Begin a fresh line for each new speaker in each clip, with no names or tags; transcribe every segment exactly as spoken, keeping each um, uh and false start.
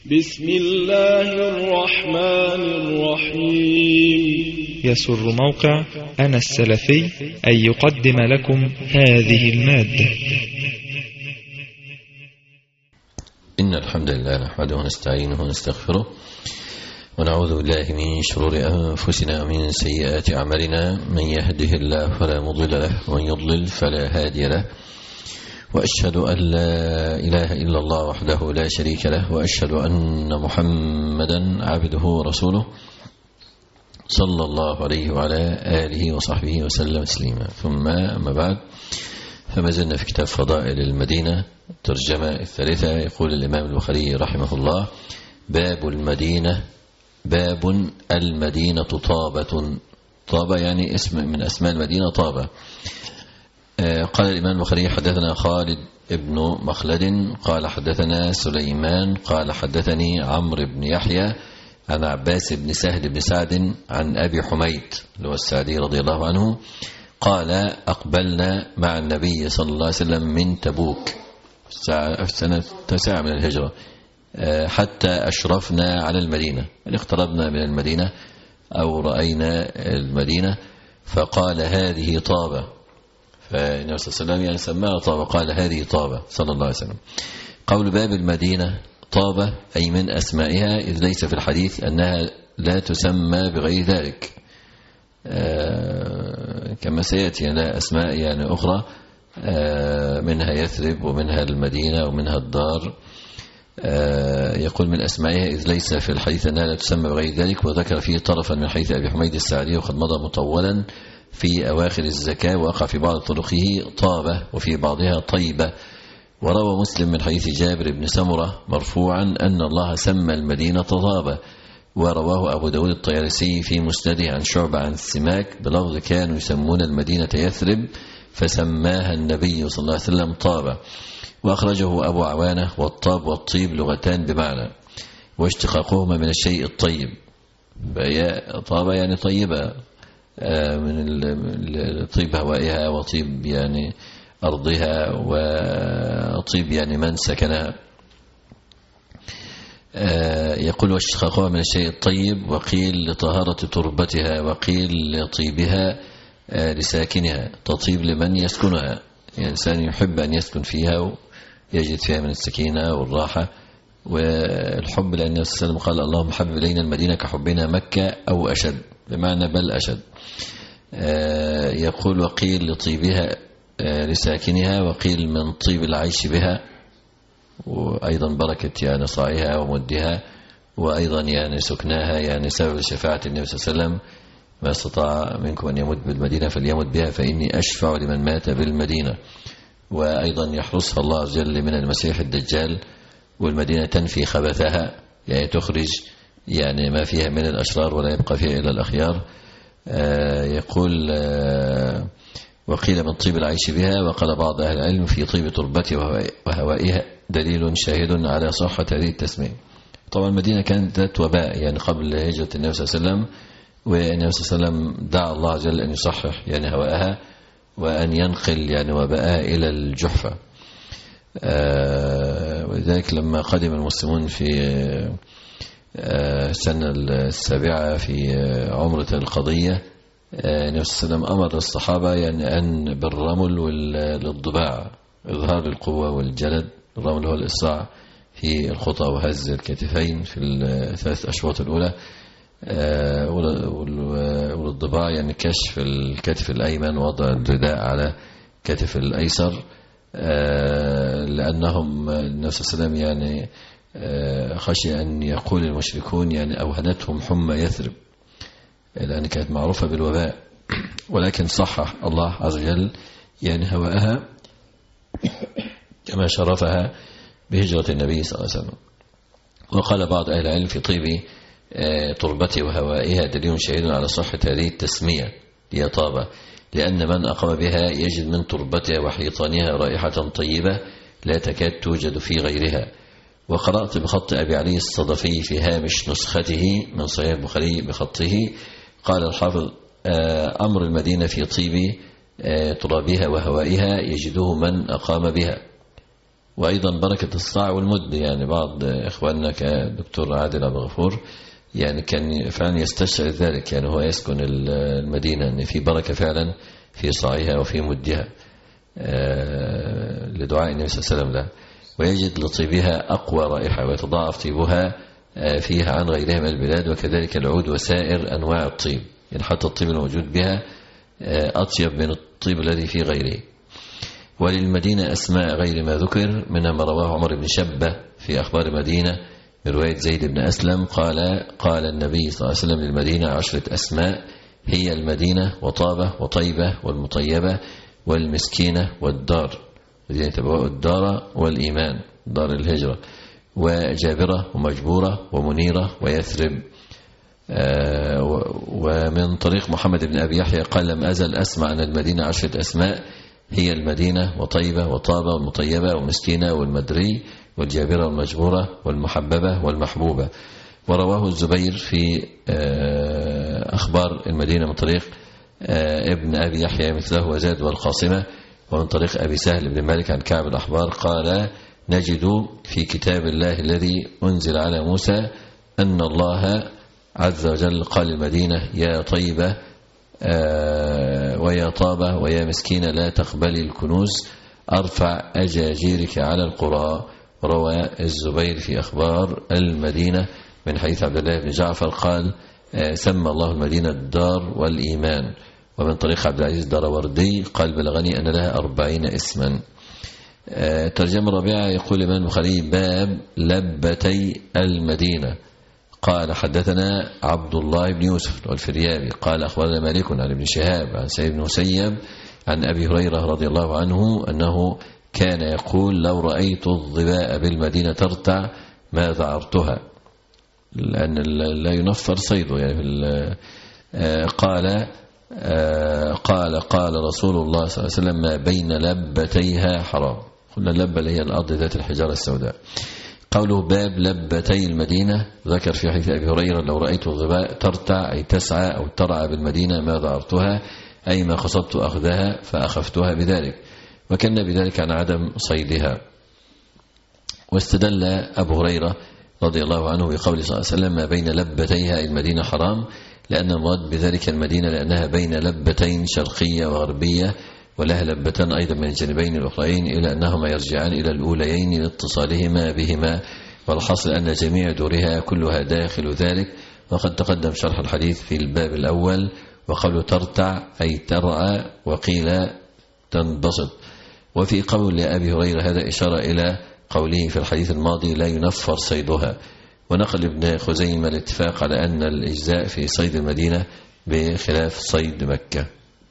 بسم الله الرحمن الرحيم.
يسر موقع أنا السلفي أن يقدم لكم هذه المادة.
إن الحمد لله نحمده ونستعينه ونستغفره ونعوذ بالله من شرور أنفسنا ومن سيئات أعمالنا، من يهده الله فلا مضل له ومن يضلل فلا هادي له، وأشهد أن لا إله إلا الله وحده لا شريك له، وأشهد أن محمدا عبده ورسوله صلى الله عليه وعلى آله وصحبه وسلم تسليما. ثم أما بعد، فما زلنا في كتاب فضائل المدينة الترجمة الثالثة. يقول الإمام البخاري رحمه الله: باب المدينة. باب المدينة طابة. طابة يعني اسم من أسماء المدينة، طابة. قال الإمام البخاري: حدثنا خالد ابن مخلد قال حدثنا سليمان قال حدثني عمرو بن يحيى عن عباس بن سهل بن سعد عن أبي حميد اللي هو السعدي رضي الله عنه قال: أقبلنا مع النبي صلى الله عليه وسلم من تبوك في سنة تسعة من الهجرة حتى أشرفنا على المدينة، يعني اقتربنا من المدينة أو رأينا المدينة، فقال: هذه طابة. فالنبي صلى الله عليه وسلم يعني سماها طابة، قال: هذه طابة صلى الله عليه وسلم. قول باب المدينة طابة أي من أسمائها، إذ ليس في الحديث أنها لا تسمى بغير ذلك، آه كما سيأتي لا أسماء يعني أخرى، آه منها يثرب ومنها المدينة ومنها الدار. آه يقول من أسمائها إذ ليس في الحديث أنها لا تسمى بغير ذلك، وذكر فيه طرفا من حديث أبي حميد السعدي وقد مضى مطولا في أواخر الزكاة، وقع في بعض طرقه طابة وفي بعضها طيبة. وروى مسلم من حديث جابر بن سمرة مرفوعا أن الله سمى المدينة طابة. ورواه أبو داود الطيالسي في مسنده عن شعبة عن السماك بلفظ: كانوا يسمون المدينة يثرب فسماها النبي صلى الله عليه وسلم طابة. وأخرجه أبو عوانة. والطاب والطيب لغتان بمعنى، واشتقاقهما من الشيء الطيب. طابة يعني طيبة، من طيب هوائها وطيب يعني أرضها، وطيب يعني من سكنها. يقول: واشتقاقها من الشيء الطيب، وقيل لطهارة تربتها، وقيل لطيبها لساكنها، تطيب لمن يسكنها، يعني إنسان يحب أن يسكن فيها ويجد فيها من السكينة والراحة والحب، لأن النبي صلى الله عليه وسلم قال: اللهم حبب إلينا المدينة كحبنا مكة أو أشد، بمعنى بل أشد. يقول: وقيل لطيبها لساكنها، وقيل من طيب العيش بها، وأيضا بركة يعني صاعها ومدها، وأيضا يعني سكناها، يعني سبب شفاعة النبي صلى الله عليه وسلم: ما استطاع منكم أن يمت بالمدينة فليمت بها فإني أشفع لمن مات بالمدينة. وأيضا يحرسها الله عز وجل من المسيح الدجال، والمدينة تنفي خبثها، يعني تخرج يعني ما فيها من الأشرار ولا يبقى فيها إلا الأخيار. آه يقول: آه وقيل من طيب العيش بها. وقال بعض أهل العلم: في طيب تربتها وهوائها دليل شاهد على صحة هذه التسمية. طبعا المدينة كانت ذات وباء يعني قبل هجرة النبي صلى الله عليه وسلم، والنبي صلى الله عليه وسلم دعا الله عز وجل أن يصحح يعني هواءها، وأن ينقل يعني وباءها إلى الجحفة. آه ولذلك لما قدم المسلمون في السنة السابعة في عمرة القضية، النبي صلى الله عليه وسلم أمر الصحابة يعني أن بالرمل والضباع، إظهار القوة والجلد. الرمل هو الإسراع في الخطى وهز الكتفين في الثلاث أشواط الأولى، والضباع يعني كشف الكتف الأيمن ووضع الرداء على كتف الأيسر، لأنهم النبي صلى الله عليه وسلم يعني خشي أن يقول المشركون يعني أوهنتهم حمى يثرب، لأن كانت معروفة بالوباء، ولكن صحح الله عز وجل يعني هواءها كما شرفها بهجرة النبي صلى الله عليه وسلم. وقال بعض أهل العلم: في طيب تربته وهوائها دليل شهيد على صحة هذه التسمية هي طابة، لأن من أقام بها يجد من تربتها وحيطانها رائحة طيبة لا تكاد توجد في غيرها. وقرأت بخط أبي علي الصدفي في هامش نسخته من صحيح البخاري بخطه، قال الحافظ: أمر المدينة في طيب ترابها وهوائها يجده من أقام بها، وأيضا بركة الصاع والمد. يعني بعض إخواننا كدكتور عادل عبد الغفور يعني كان فعلا يستشعر ذلك، يعني هو يسكن المدينة، أن في بركة فعلا في صاعها وفي مدها لدعاء النبي صلى الله عليه وسلم له، ويجد لطيبها أقوى رائحة ويتضاعف طيبها فيها عن غيرها من البلاد، وكذلك العود وسائر أنواع الطيب، يعني حتى الطيب الموجود بها أطيب من الطيب الذي في غيره. وللمدينة أسماء غير ما ذكر، منها ما رواه عمر بن شبة في أخبار مدينة من رواية زيد بن أسلم قال قال النبي صلى الله عليه وسلم للمدينة عشرة أسماء هي المدينة وطابة وطيبة والمطيبة والمسكينة والدار، الذين تبوأوا الدار والإيمان دار الهجرة، وجابرة ومجبورة ومنيرة ويثرب. ومن طريق محمد بن أبي يحيى قال لم أزل أسمع أن المدينة عشرة أسماء هي المدينة وطيبة وطابة والمطيبة والمسكينة والمدري والجابرة والمجبورة والمحببة والمحبوبة. ورواه الزبير في أخبار المدينة من طريق ابن أبي يحيى مثله وزاد والقاسمة. ومن طريق أبي سهل بن مالك عن كعب الأحبار قال نجد في كتاب الله الذي أنزل على موسى أن الله عز وجل قال المدينة يا طيبة ويا طابة ويا مسكينة لا تقبلي الكنوز أرفع أجاجيرك على القرى. روى الزبير في أخبار المدينة من حديث عبد الله بن جعفر قال سمى الله المدينة الدار والإيمان. ومن طريق عبد العزيز داروردي قال بلغني أن لها أربعين اسما. ترجمة رابعة يقول الإمام البخاري باب لبتي المدينة. قال حدثنا عبد الله بن يوسف والفريابي قال أخبرنا مالك عن ابن شهاب عن سعيد بن مسيب عن أبي هريرة رضي الله عنه أنه كان يقول لو رأيت الظباء بالمدينة ترتع ما ذعرتها، لأن لا ينفر صيده. يعني قال قال قال رسول الله صلى الله عليه وسلم ما بين لبتيها حرام. قلنا اللبة اللي هي الأرض ذات الحجارة السوداء. قوله باب لبتي المدينة ذكر في حديث أبي هريرة لو رأيت الظباء ترتع أي تسعى أو ترعى بالمدينة ما ذعرتها أي ما قصدت أخذها فأخفتها بذلك، وكان بذلك عن عدم صيدها. واستدل أبو هريرة رضي الله عنه بقول صلى الله عليه وسلم ما بين لبتيها المدينة حرام، لأن المراد بذلك المدينة لأنها بين لبتين شرقية وغربية، ولها لبتان أيضا من الجانبين الأخرين إلى أنهما يرجعان إلى الأوليين لاتصالهما بهما، والحاصل أن جميع دورها كلها داخل ذلك. وقد تقدم شرح الحديث في الباب الأول. وقول ترتع أي ترعى، وقيل تنبسط. وفي قول لأبي هريرة هذا إشارة إلى قوله في الحديث الماضي لا ينفر صيدها. ونقل ابن خزيمة الاتفاق على أن الإجزاء في صيد المدينة بخلاف صيد مكة.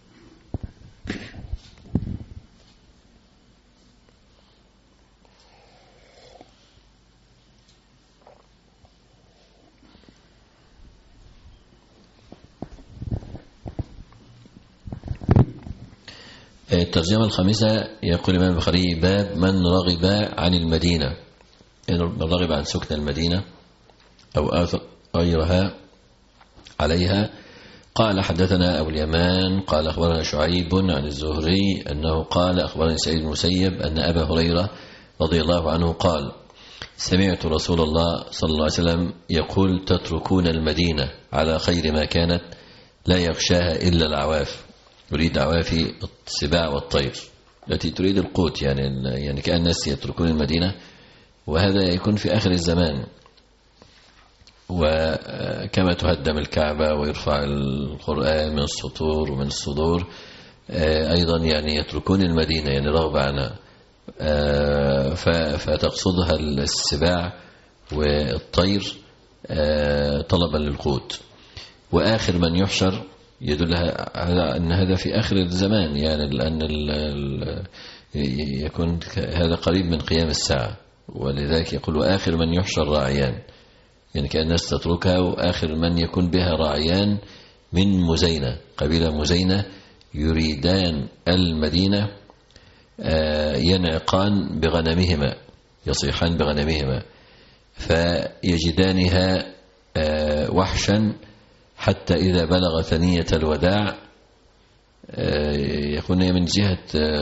الترجمة الخامسة يقول الإمام البخاري باب من رغب عن المدينة، من رغب عن سكن المدينة أو آثر غيرها عليها. قال حدثنا أبو اليمان قال أخبرنا شعيب عن الزهري أنه قال أخبرني سعيد بن مسيب أن أبا هريرة رضي الله عنه قال سمعت رسول الله صلى الله عليه وسلم يقول تتركون المدينة على خير ما كانت لا يغشاها إلا العواف، يريد عوافي السباع والطير التي تريد القوت، يعني يعني كأن الناس يتركون المدينة، وهذا يكون في آخر الزمان. وكما تهدم الكعبة ويرفع القرآن من السطور ومن الصدور، أيضا يعني يتركون المدينة يعني رغبة عنها، فتقصدها السباع والطير طلبا للقوت. وآخر من يحشر يدل على أن هذا في آخر الزمان، يعني لأن يكون هذا قريب من قيام الساعة، ولذلك يقول آخر من يحشر راعيان، يعني كأن الناس تتركها، وآخر من يكون بها راعيان من مزينة، قبيلة مزينة يريدان المدينة ينعقان بغنمهما، يصيحان بغنمهما، فيجدانها وحشا حتى إذا بلغ ثنية الوداع يكون هي من جهة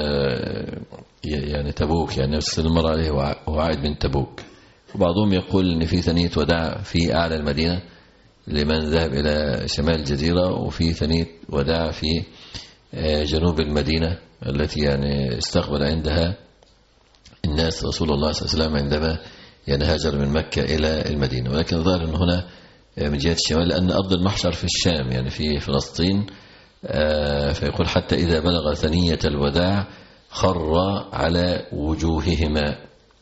يعني تبوك، يعني نفس المر عليه وهو عائد من تبوك. وبعضهم يقول أن في ثنية وداع في أعلى المدينة لمن ذهب إلى شمال الجزيرة، وفي ثنية وداع في جنوب المدينة التي يعني استقبل عندها الناس رسول الله صلى الله عليه وسلم عندما يعني هاجر من مكة إلى المدينة. ولكن الظاهر أن هنا من جهة الشمال، لأن أرض المحشر في الشام يعني في فلسطين، فيقول حتى إذا بلغ ثنية الوداع خر على وجوههما.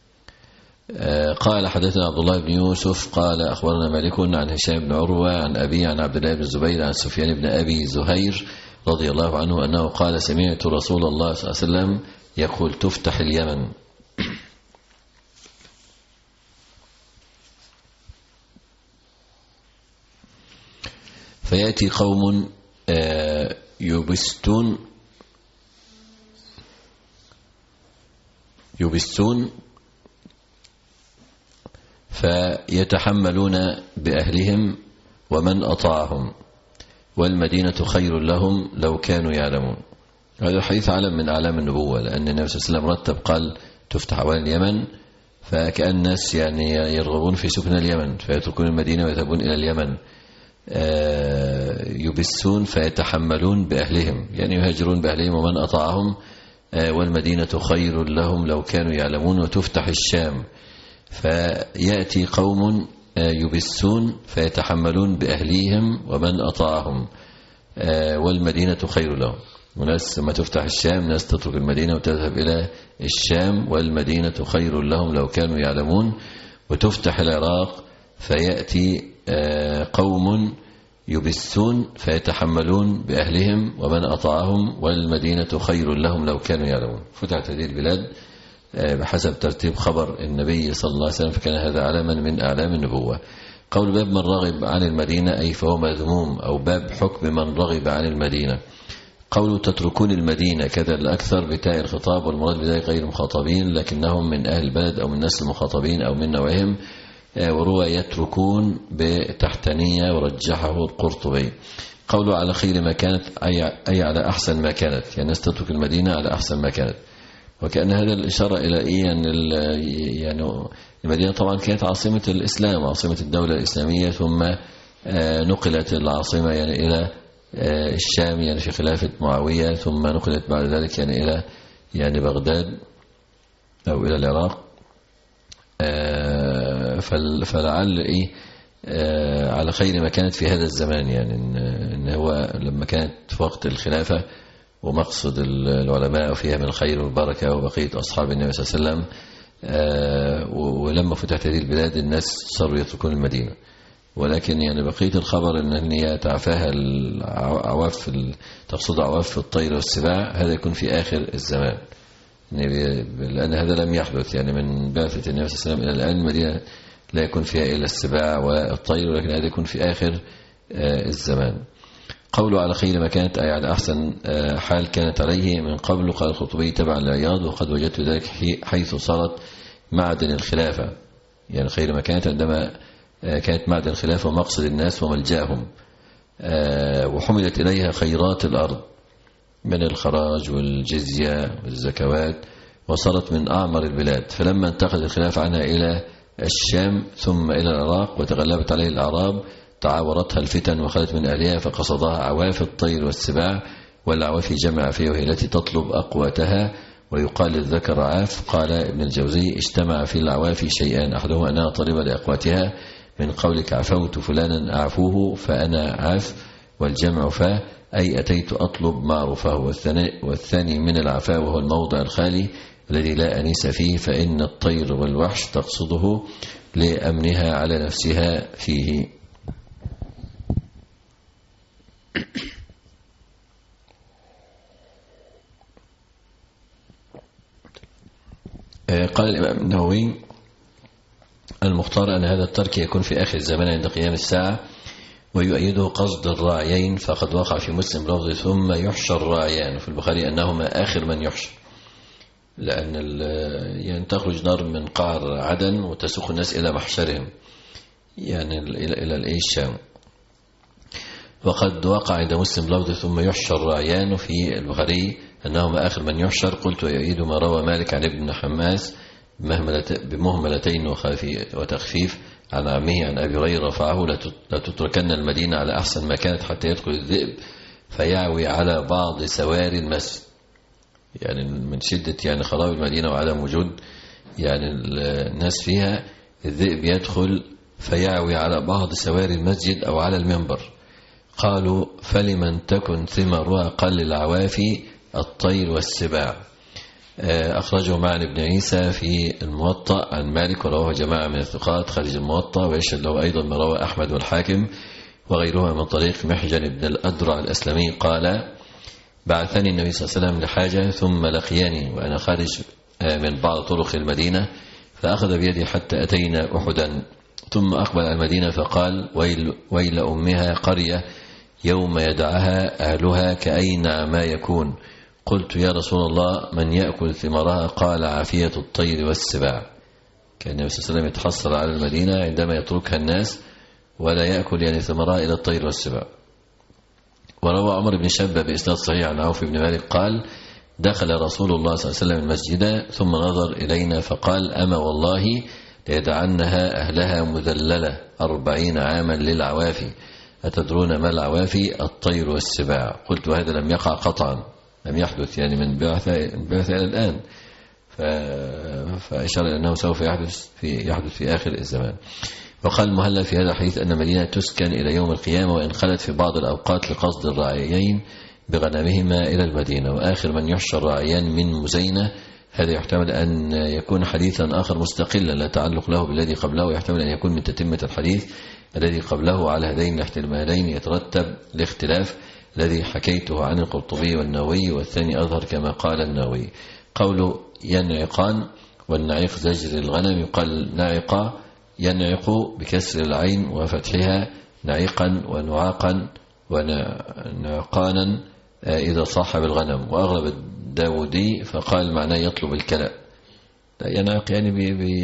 قال حدثنا عبد الله بن يوسف قال أخبرنا مالك عن هشام بن عروة عن أبي عن عبد الله بن الزبير عن سفيان بن أبي زهير رضي الله عنه أنه قال سمعت رسول الله صلى الله عليه وسلم يقول تفتح اليمن فيأتي قوم يبستون يبستون فيتحملون بأهلهم ومن أطاعهم والمدينة خير لهم لو كانوا يعلمون. هذا الحديث علم من أعلام النبوة، لأن النبي صلى الله عليه وسلم رتب قال تفتح أولا اليمن، فكأن الناس يعني يرغبون في سكن اليمن فيتركون المدينة ويذهبون إلى اليمن. يبسون فيتحملون بأهلهم يعني يهاجرون بأهلهم ومن أطاعهم والمدينة خير لهم لو كانوا يعلمون. وتفتح الشام فيأتي قوم يبسون فيتحملون بأهليهم ومن أطاعهم والمدينة خير لهم. وناس لما تفتح الشام ناس تترك المدينة وتذهب إلى الشام والمدينة خير لهم لو كانوا يعلمون. وتفتح العراق فيأتي قوم يبسون فيتحملون بأهلهم ومن أطاعهم والمدينة خير لهم لو كانوا يعلمون. فتحت هذه البلاد بحسب ترتيب خبر النبي صلى الله عليه وسلم، فكان هذا علما من أعلام النبوة. قول باب من رغب عن المدينة أي فهو مذموم، أو باب حكم من رغب عن المدينة. قول تتركون المدينة كذا الأكثر بتاء الخطاب، والمراد بذلك غير المخاطبين لكنهم من أهل البلد أو من نسل المخاطبين أو من نوعهم. وروى يتركون بتحتانية ورجحه القرطبي. قوله على خير ما كانت أي على أحسن ما كانت، يعني الناس تترك المدينة على أحسن ما كانت. وكأن هذا الإشارة إلى إيه أن يعني المدينة طبعا كانت عاصمة الإسلام، عاصمة الدولة الإسلامية، ثم نقلت العاصمة يعني إلى الشام يعني في خلافة معاوية، ثم نقلت بعد ذلك يعني إلى يعني بغداد أو إلى العراق. فلعل إيه على خير ما كانت في هذا الزمان، يعني إن هو لما كانت في وقت الخلافة ومقصد العلماء فيها من الخير والبركة وبقية أصحاب النبي صلى الله عليه وسلم. ولما فتحت هذه البلاد الناس صاروا يتركون المدينة، ولكن يعني بقية الخبر أن هي تعفاها العواف، تقصد عواف الطير والسباع، هذا يكون في آخر الزمان، لأن هذا لم يحدث يعني من بعثة النبي صلى الله عليه وسلم إلى الآن المدينة لا يكون فيها إلا السباع والطير، ولكن هذا يكون في آخر الزمان. قوله على خير ما كانت أي على أحسن حال كانت عليه من قبل. قال الخطبي تبع العياض وقد وجدت ذلك حيث صارت معدن الخلافة، يعني خير ما كانت عندما كانت معدن الخلافة ومقصد الناس وملجأهم، وحملت إليها خيرات الأرض من الخراج والجزية والزكوات، وصارت من أعمر البلاد. فلما انتقلت الخلافة عنها إلى الشام ثم إلى العراق وتغلبت عليه الأعراب تعاورتها الفتن وخلت من أهلها، فقصدها عواف الطير والسباع، والعواف جمع فيه وهي التي تطلب أقواتها، ويقال للذكر عاف. قال ابن الجوزي اجتمع في العواف شيئان، أحدهما أنها طالبة لأقواتها من قولك عفوت فلانا أعفوه فأنا عاف، والجمع فا أي أتيت أطلب معروفه. والثاني, والثاني من العفاء وهو الموضع الخالي الذي لا أنيس فيه، فإن الطير والوحش تقصده لأمنها على نفسها فيه. قال الإمام النووي المختار أن هذا الترك يكون في آخر الزمان عند قيام الساعة، ويؤيده قصد الراعيين، فقد وقع في مسلم لفظ ثم يحشر راعيان، في البخاري أنهما آخر من يحشر، لأن يعني تخرج نار من قعر عدن وتسوق الناس إلى محشرهم، يعني إلى إلى الشام. وقد وقع عند مسلم لفظ ثم يحشر راعيان في البخاري أنهما آخر من يحشر. قلت ويؤيد ما روى مالك عن ابن حماس بمهملتين وتخفيف عن عمه عن أبي هريرة رفعه لا تتركن المدينة على أحسن ما كانت حتى يدخل الذئب فيعوي على بعض سوار المسجد. يعني من شدة يعني خراب المدينة وعدم وجود يعني الناس فيها، الذئب يدخل فيعوي على بعض سوار المسجد أو على المنبر. قالوا فلمن تكن ثمرها قل العوافي الطير والسباع. أخرجه معن ابن عيسى في الموطأ عن مالك ورواه جماعة من الثقات خارج الموطأ، ويشهد له أيضا ما روى أحمد والحاكم وغيرها من طريق محجن بن الأدرع الأسلمي قال بعثني النبي صلى الله عليه وسلم لحاجة ثم لقياني وأنا خارج من بعض طرق المدينة فأخذ بيدي حتى أتينا أحدا ثم أقبل على المدينة فقال ويل, ويل أمها قرية يوم يدعها أهلها كأينع ما يكون. قلت يا رسول الله من يأكل ثمرها؟ قال عافية الطير والسباع. كان النبي صلى الله عليه وسلم يتحصل على المدينة عندما يتركها الناس ولا يأكل يعني ثمرها إلى الطير والسباع. وروى عمر بن شبة بإسناد صحيح عن عوف بن مالك قال دخل رسول الله صلى الله عليه وسلم المسجد ثم نظر إلينا فقال أما والله ليدعنها أهلها مذللة أربعين عاما للعوافي. أتدرون ما العوافي؟ الطير والسباع. قلت وهذا لم يقع قطعا، لم يحدث يعني من بعث إلى الآن، فأشار أنه سوف يحدث في, يحدث في آخر الزمان. وقال المهلب في هذا الحديث أن مدينة تسكن إلى يوم القيامة وإن خلت في بعض الأوقات لقصد الراعيين بغنمهما إلى المدينة. وآخر من يحشر راعيان من مزينة هذا يحتمل أن يكون حديثا آخر مستقلا لا تعلق له بالذي قبله، ويحتمل أن يكون من تتمة الحديث الذي قبله. على هذين الاحتمالين يترتب الاختلاف الذي حكيته عن القرطبي والنووي، والثاني أظهر كما قال النووي. قوله ينعقان والنعيق زجر الغنم يقال نعقا ينعق بكسر العين وفتحها نعيقا ونعاقا ونعقانا إذا صاحب الغنم. وأغلب الداودي فقال معناه يطلب الكلاء. ينعق يعني بي بي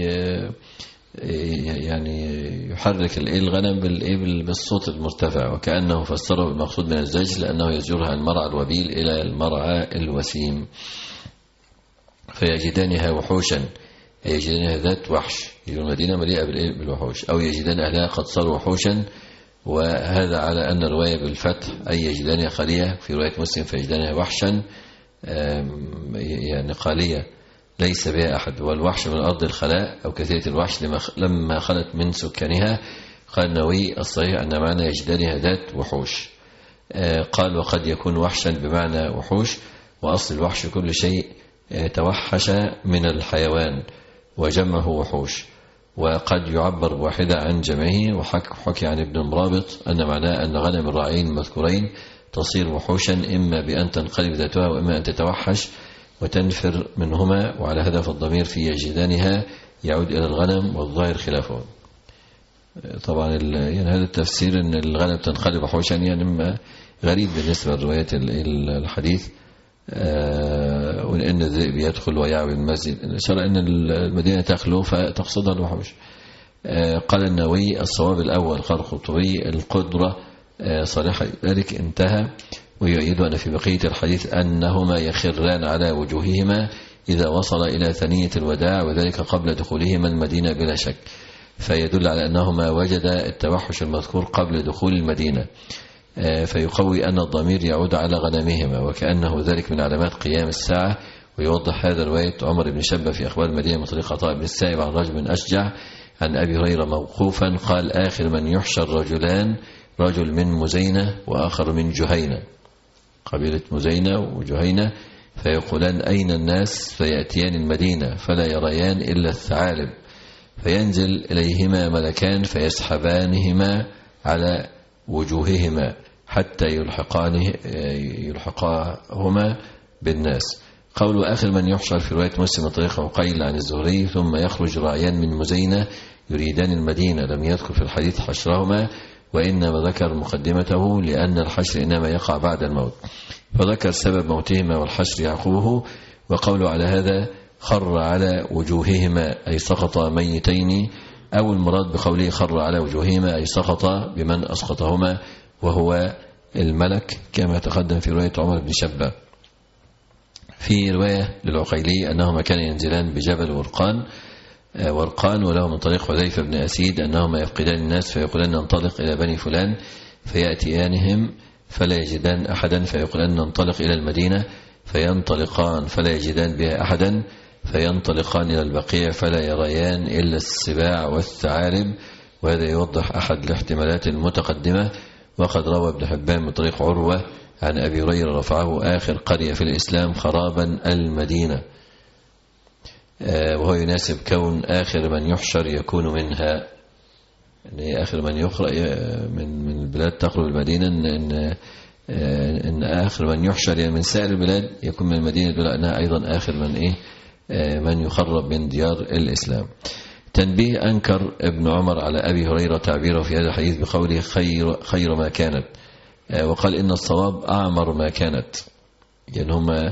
يعني يحرك الغنم بالصوت المرتفع، وكأنه فسره بالمقصود من الزجر لأنه يزجرها المرعى الوبيل إلى المرعى الوسيم. فيجدانها وحوشا يجدانها ذات وحش، المدينة مليئة بالوحوش، أو يجدان أهلها قد صاروا وحوشا، وهذا على أن الرواية بالفتح أي يجدانها خالية، في رواية مسلم فيجدانها وحشا يعني قالية ليس بها أحد. والوحش من أرض الخلاء أو كثيرة الوحش لما خلت من سكانها. قال النووي الصحيح أن معنى يجدانها ذات وحوش. قال وقد يكون وحشا بمعنى وحوش، وأصل الوحش كل شيء توحش من الحيوان وجمعه وحوش، وقد يعبر بواحدة عن جمعه. وحكي عن ابن المرابط أن معناه أن غنم الراعين المذكورين تصير وحوشا إما بأن تنقلب ذاتها وإما أن تتوحش وتنفر منهما، وعلى هذا فالضمير في يجدانها يعود إلى الغنم والظاهر خلافه. طبعا يعني هذا التفسير أن الغنم تنقلب وحوشا يعني غريب بالنسبة لرواية الحديث، وأن الذئب يدخل ويعوي المسجد، شرع أن المدينة تخلو فتقصدها الوحوش. قال النووي الصواب الأول قال القرطبي القدرة صالحة ذلك انتهى. ويؤيد أن في بقية الحديث أنهما يخران على وجوههما إذا وصل إلى ثنية الوداع، وذلك قبل دخولهما المدينة بلا شك، فيدل على أنهما وجد التوحش المذكور قبل دخول المدينة، فيقوي أن الضمير يعود على غنمهما وكأنه ذلك من علامات قيام الساعة. ويوضح هذا رواية عمر بن شبة في أخبار المدينة من طريق عطاء بن السائب عن رجل من أشجع عن أبي هريرة موقوفا قال آخر من يحشر رجلان، رجل من مزينة وآخر من جهينة، قبيلة مزينة وجهينة، فيقولان أين الناس؟ فيأتيان المدينة فلا يريان إلا الثعالب، فينزل إليهما ملكان فيسحبانهما على وجوههما حتى يلحقانه يلحقاهما بالناس. قول آخر من يحشر في رواية مسلم طريق عقيل عن الزهري ثم يخرج راعيان من مزينة يريدان المدينة، لم يذكر في الحديث حشرهما، وإنما ذكر مقدمته لأن الحشر إنما يقع بعد الموت، فذكر سبب موتهما والحشر يعقوبه. وقوله على هذا خر على وجوههما أي سقط ميتين، أو المراد بقوله خر على وجوههما أي سقط بمن أسقطهما، وهو الملك كما تقدم في رواية عمر بن شبة. في رواية للعقيلي أنهما كان ينزلان بجبل ورقان ورقان وله من طريق حذيفة بن أسيد أنهما يفقدان الناس فيقولان ننطلق إلى بني فلان فيأتيانهم فلا يجدان أحدا فيقولان ننطلق إلى المدينة فينطلقان فلا يجدان بها أحدا فينطلقان إلى البقيع فلا يريان إلا السباع والثعالب. وهذا يوضح أحد الاحتمالات المتقدمة. وقد روى ابن حبان من طريق عروة عن أبي هريرة رفعه آخر قرية في الإسلام خرابا المدينة، وهو يناسب كون آخر من يحشر يكون منها، يعني آخر من يخرج من من البلاد تقرب المدينة إن, إن, إن آخر من يحشر يعني من سائر البلاد يكون من المدينة دون أنها أيضا آخر من إيه من يخرب من ديار الإسلام. تنبيه: أنكر ابن عمر على أبي هريرة تعبيره في هذا الحديث بقوله خير, خير ما كانت، وقال إن الصواب أعمر ما كانت، يعني هم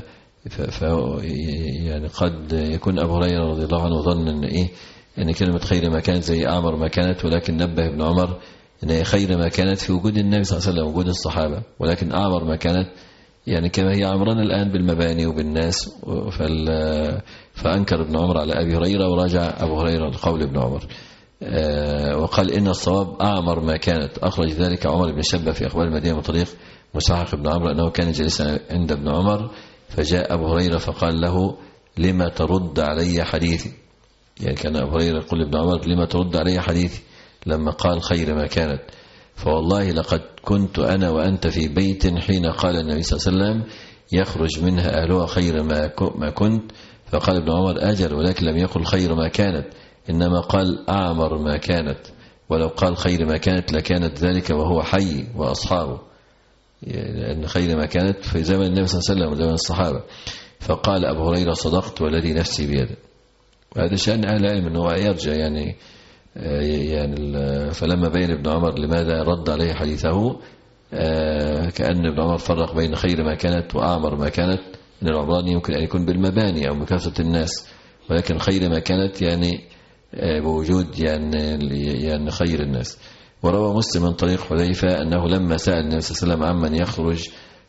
يعني قد يكون أبو هريرة رضي الله عنه ظن أن إيه أن كلمة خير ما كانت زي أعمر ما كانت، ولكن نبه ابن عمر أن خير ما كانت في وجود النبي صلى الله عليه وسلم وجود الصحابة، ولكن أعمر ما كانت يعني كما هي عمران الآن بالمباني وبالناس. فأنكر ابن عمر على أبي هريرة وراجع أبو هريرة لقول ابن عمر، وقال إن الصواب أعمر ما كانت. أخرج ذلك عمر بن شبة في أخبار المدينة من طريق مسحق بن عمرو أنه كان جالسا عند ابن عمر فجاء أبو هريرة فقال له لما ترد علي حديثي، يعني كان أبو هريرة يقول لابن عمر لما ترد علي حديثي لما قال خير ما كانت، فوالله لقد كنت أنا وأنت في بيت حين قال النبي صلى الله عليه وسلم يخرج منها أهلها خير ما كنت، فقال ابن عمر أجل ولكن لم يقل خير ما كانت إنما قال أعمر ما كانت، ولو قال خير ما كانت لكانت ذلك وهو حي وأصحابه، لأن خير ما كانت في زمن النبي صلى الله عليه وسلم وزمن الصحابة. فقال أبو هريرة صدقت والذي نفسي بيده. وهذا شأن أهل العلم أنه يرجع يعني يعني فلما بين ابن عمر لماذا رد عليه حديثه كأن ابن عمر فرق بين خير ما كانت وأعمر ما كانت، إن العمراني يمكن أن يكون بالمباني أو بكثرة الناس، ولكن خير ما كانت يعني بوجود يعني يعني خير الناس. وروى مسلم من طريق حذيفة أنه لما سأل النبي صلى الله عليه وسلم عمن يخرج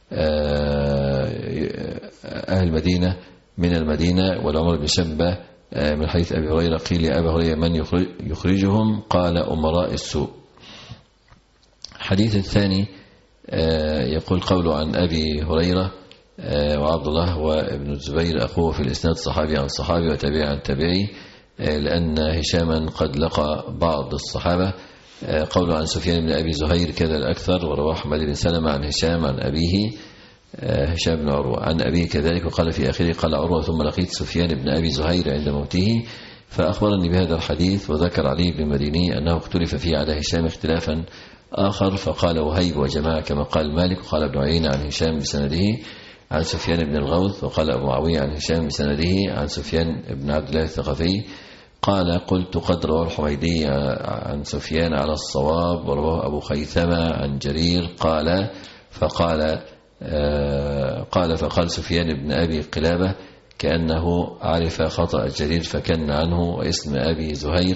أهل المدينة من المدينة والعمر بن شبة من حديث أبي هريرة قيل يا أبا هريرة من يخرجهم؟ قال أمراء السوء. الحديث الثاني يقول قوله عن أبي هريرة وعبد الله وابن الزبير أخوه في الإسناد صحابي عن صحابي وتابعي عن تابعي، لأن هشاما قد لقى بعض الصحابة. قوله عن سفيان بن أبي زهير كذا الأكثر، ورواه أحمد بن سلمة عن هشام عن أبيه هشام بن عروة عن أبيه كذلك، وقال في آخره قال عروة ثم لقيت سفيان بن أبي زهير عند موته فأخبرني بهذا الحديث، وذكر علي بن المديني أنه اختلف فيه على هشام اختلافا آخر، فقال وهيب وجماعة كما قال مالك، وقال ابن عيينة عن هشام بسنده عن سفيان بن الغوث، وقال أبو معاوية عن هشام بسنده عن سفيان بن عبد الله الثقفي قال قلت قد رواه الحميدي عن سفيان على الصواب، ورواه أبو خيثمة عن جرير قال فقال آه قال فقال سفيان بن أبي قلابة كأنه عرف خطأ جرير فكن عنه، واسم أبي زهير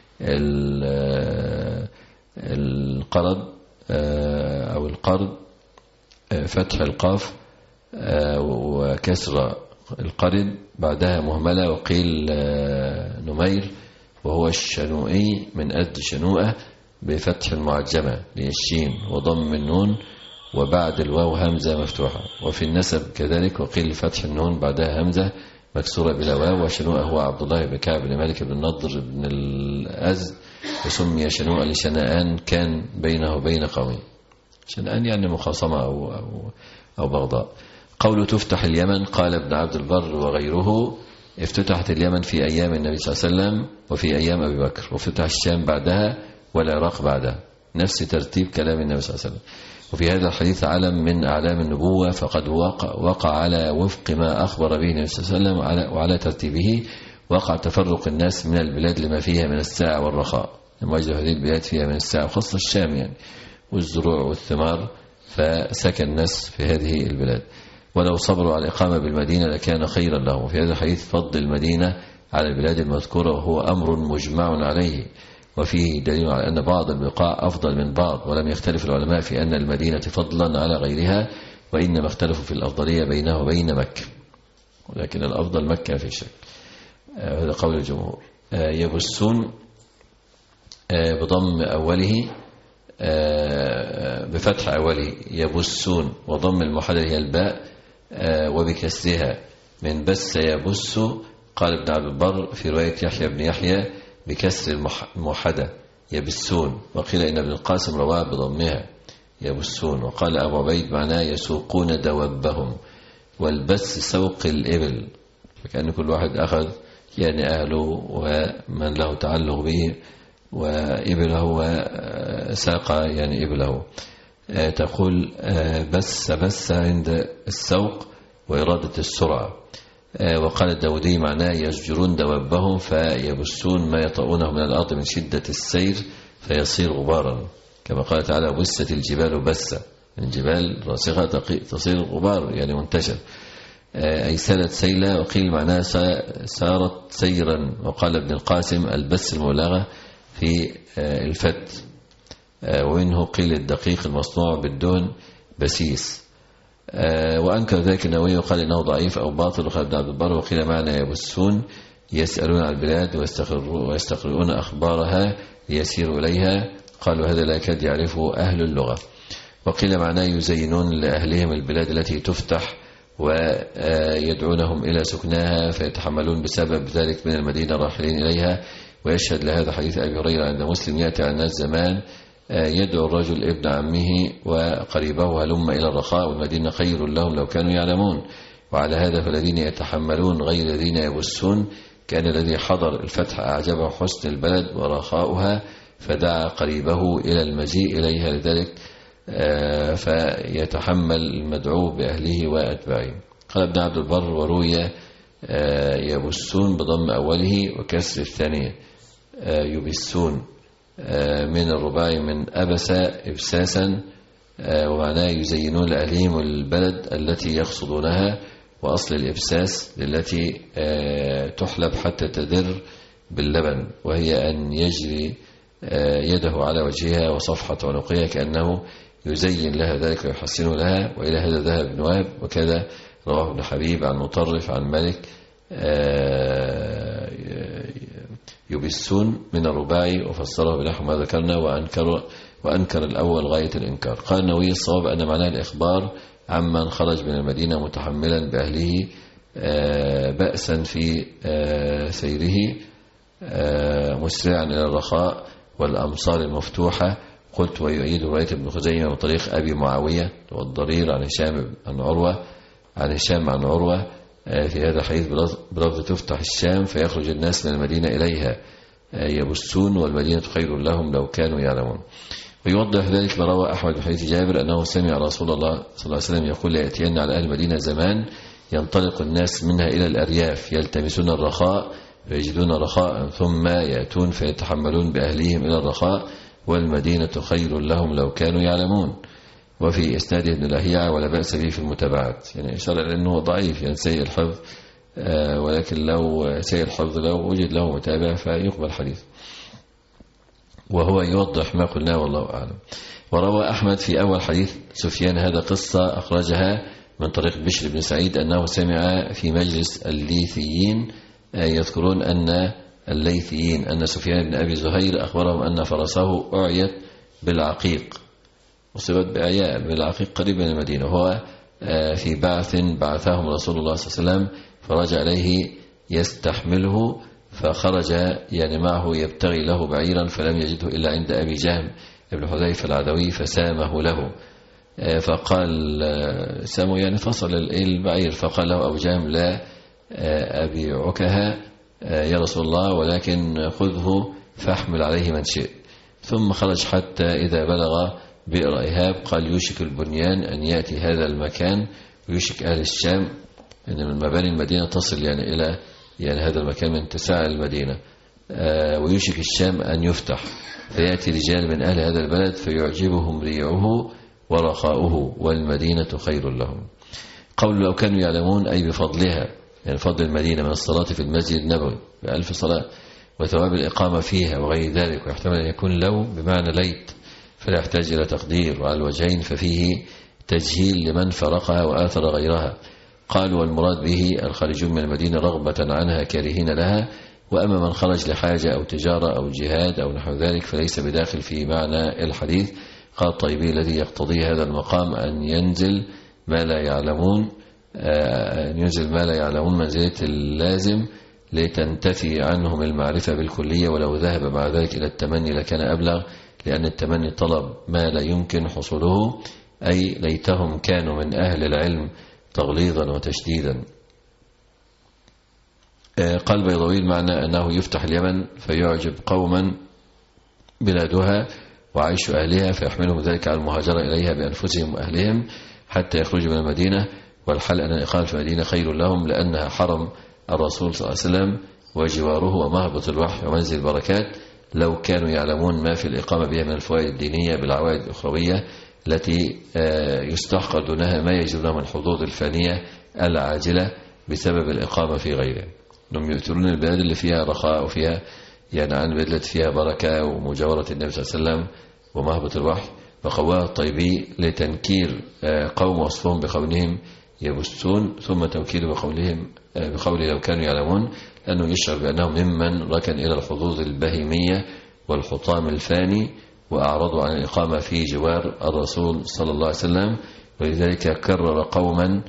القرض آه أو القرض آه فتح القاف آه وكسر القرض بعدها مهملة، وقيل آه نمير وهو الشنوئي من أد شنوءة بفتح المعجمة للشين وضم النون وبعد الواو همزة مفتوحة، وفي النسب كذلك وقيل فتح النون بعدها همزة مكسورة بلا واو. وشنوءة هو عبد الله بن كعب بن مالك بن النضر بن الأزد، وسمي شنوءة لشنآن كان بينه وبين قومه. شنآن يعني مخاصمة أو, أو, أو بغضاء. قوله تفتح اليمن قال ابن عبد البر وغيره افتتحت اليمن في أيام النبي صلى الله عليه وسلم وفي أيام أبي بكر، وافتتح الشام بعدها والعراق بعدها، نفس ترتيب كلام النبي صلى الله عليه وسلم. وفي هذا الحديث علم من أعلام النبوة، فقد وقع, وقع على وفق ما أخبر به النبي صلى الله عليه وسلم، وعلى ترتيبه وقع تفرق الناس من البلاد لما فيها من الساعة والرخاء، لما وجدوا هذه البلاد فيها من الساعة وخاصة الشام يعني والزروع والثمار، فسكن الناس في هذه البلاد، ولو صبروا على الإقامة بالمدينة لكان خيرا لهم. في هذا الحديث فضل المدينة على البلاد المذكورة، وهو أمر مجمع عليه، وفيه دليل على أن بعض البقاع أفضل من بعض، ولم يختلف العلماء في أن المدينة فضلا على غيرها، وإنما اختلفوا في الأفضلية بينها وبين مكة، ولكن الأفضل مكة في شك. هذا قول الجمهور. يبسون بضم أوله بفتح أوله يبسون، وضم المحدد هي الباء وبكسرها من بس يبس. قال ابن عبد البر في رواية يحيى بن يحيى بكسر المحدة يبسون، وقيل إن ابن القاسم رواه بضمها يبسون. وقال أبو عبيد معناه يسوقون دوابهم، والبس سوق الإبل، فكأن كل واحد أخذ يعني أهله ومن له تعلق به وإبله وساق يعني إبله. تقول بس بس عند السوق وإرادة السرعة. وقال الداودي معناه يزجرون دوابهم فيبسون ما يطؤونه من الأرض من شدة السير فيصير غبارا، كما قال تعالى بست الجبال بسة، الجبال راسخة تصير غبار يعني منتشر، أي سالت سيلا. وقيل معناه سارت سيرا. وقال ابن القاسم البس المبالغة في الفت، ومنه قيل الدقيق المصنوع بالدهن بسيس. وأنكر ذلك النووي وقال إنه ضعيف أو باطل. وقال ابن عبد البر وقيل معنى يبسون يسألون عن البلاد ويستقرؤون أخبارها ليسيروا إليها. قالوا هذا لا يكاد يعرفه أهل اللغة. وقيل معناه يزينون لأهلهم البلاد التي تفتح ويدعونهم إلى سكناها فيتحملون بسبب ذلك من المدينة راحلين إليها. ويشهد لهذا حديث أبي هريرة عند مسلم يأتي على الناس زمان يدعو الرجل ابن عمه وقريبه هلم إلى الرخاء والمدينة خير لهم لو كانوا يعلمون. وعلى هذا فالذين يتحملون غير الذين يبسون، كان الذي حضر الفتح أعجبه حسن البلد ورخاؤها فدعا قريبه إلى المجيء إليها، لذلك فيتحمل المدعو بأهله وأتباعه. قال ابن عبد البر وروي يبسون بضم أوله وكسر الثانية يبسون من الرباعي من أبس إبساسا، ومعناه يزينون لأهلهم البلد التي يقصدونها. وأصل الإبساس التي تحلب حتى تدر باللبن، وهي أن يجري يده على وجهها وصفحة عنقها كأنه يزين لها ذلك ويحسن لها. وإلى هذا ذهب ابن وهب، وكذا رواه ابن حبيب عن مطرف عن مالك يبسون من الرباعي، وفسره بنحو ما ذكرنا وأنكر, وأنكر الأول غاية الإنكار. قال النووي الصواب أن معناه الإخبار عمن خرج من المدينة متحملا بأهله بأسا في سيره مسرعا إلى الرخاء والأمصار المفتوحة. قلت ويؤيد رواية ابن خزيمة من طريق أبي معاوية والضرير عن هشام عن عروة عن هشام عن عروة في هذا الحديث بلفظ تفتح الشام فيخرج الناس من المدينة إليها يبسون والمدينة خير لهم لو كانوا يعلمون. ويوضح ذلك ما روى أحمد بن حديث جابر أنه سمع رسول الله صلى الله عليه وسلم يقول ليأتين على أهل المدينة زمان ينطلق الناس منها إلى الأرياف يلتمسون الرخاء فيجدون رخاء ثم يأتون فيتحملون بأهليهم إلى الرخاء والمدينة خير لهم لو كانوا يعلمون. وفي إسناده ابن لهيعة ولا بأس به في المتابعات، يعني إشارة لأنه ضعيف يعني سيء الحفظ، ولكن لو سيء الحفظ لو وجد له متابع فيقبل حديث، وهو يوضح ما قلنا والله أعلم. وروى أحمد في أول حديث سفيان هذا قصة أخرجها من طريق بشر بن سعيد أنه سمع في مجلس الليثيين يذكرون أن الليثيين أن سفيان بن أبي زهير أخبرهم أن فرسه أعيت بالعقيق، أصيبت بأعياء بالعقيق قريب من المدينة، وهو في بعث بعثهم رسول الله صلى الله عليه وسلم فرجع إليه يستحمله، فخرج يعني معه يبتغي له بعيرا فلم يجده إلا عند أبي جهم ابن حذيفة العدوي فسامه له، فقال سامه يعني فصل البعير، فقال له أبو جهم لا أبيعكها يا رسول الله ولكن خذه فاحمل عليه من شئت. ثم خرج حتى إذا بلغ بئر إيهاب قال يوشك البنيان أن يأتي هذا المكان، ويوشك أهل الشام أن من مباني المدينة تصل يعني إلى يعني هذا المكان من اتساع المدينة، ويوشك الشام أن يفتح فيأتي رجال من أهل هذا البلد فيعجبهم ريعه ورخاؤه والمدينة خير لهم. قول لو كانوا يعلمون أي بفضلها، يعني فضل المدينة من الصلاة في المسجد النبوي بألف صلاة، وثواب الإقامة فيها وغير ذلك، ويحتمل أن يكون لو بمعنى ليت فلا يحتاج إلى تقدير، وعلى الوجهين ففيه تجهيل لمن فرقها وآثر غيرها. قالوا والمراد به الخارجون من المدينة رغبة عنها كارهين لها، وأما من خرج لحاجة أو تجارة أو جهاد أو نحو ذلك فليس بداخل في معنى الحديث. قال الطيبي الذي يقتضي هذا المقام أن ينزل ما لا يعلمون أن ينزل ما لا يعلمون منزلة اللازم لتنتفي عنهم المعرفة بالكلية، ولو ذهب مع ذلك إلى التمني لكان أبلغ، لأن التمني طلب ما لا يمكن حصوله، أي ليتهم كانوا من أهل العلم تغليظا وتشديدا. قال بيضاوي المعنى أنه يفتح اليمن فيعجب قوما بلادها وعيش أهلها فيحملهم ذلك على المهاجرة إليها بأنفسهم وأهلهم حتى يخرجوا من المدينة، والحل أن الإقامة في المدينة خير لهم لأنها حرم الرسول صلى الله عليه وسلم وجواره ومهبط الوحي ومنزل البركات، لو كانوا يعلمون ما في الإقامة بها من الفوائد الدينية بالعوائد الأخروية التي يستحقر دونها ما يجدونها من الحظوظ الفانية العاجلة بسبب الإقامة في غيره. هم يؤثرون البلاد اللي فيها رخاء وفيها يعني عن البلاد التي فيها بركة ومجاورة النبي صلى الله عليه وسلم ومهبط الوحي. وقواه الطيبي لتنكير قوم وصفهم بقولهم يبثون، ثم توكيل بقولهم بقول لو كانوا يعلمون، لأنه يشعر بأنهم ممن ركن إلى الحظوظ البهيمية والحطام الفاني وأعرضوا عن الإقامة في جوار الرسول صلى الله عليه وسلم، ولذلك كرر قوما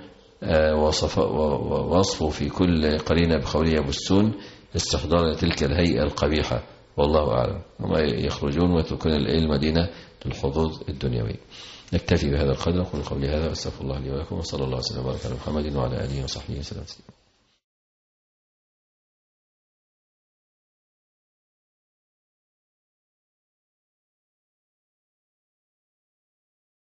وصفوا في كل قرينة بقوله يبثون استحضار تلك الهيئة القبيحة، والله أعلم. وما يخرجون ويتركون المدينة للحظوظ الدنيوية. نكتفي بهذا القدر، أقول قولي هذا واستغفر الله لي ولكم، وصلى الله وسلم وبارك على محمد وعلى آله وصحبه وسلم.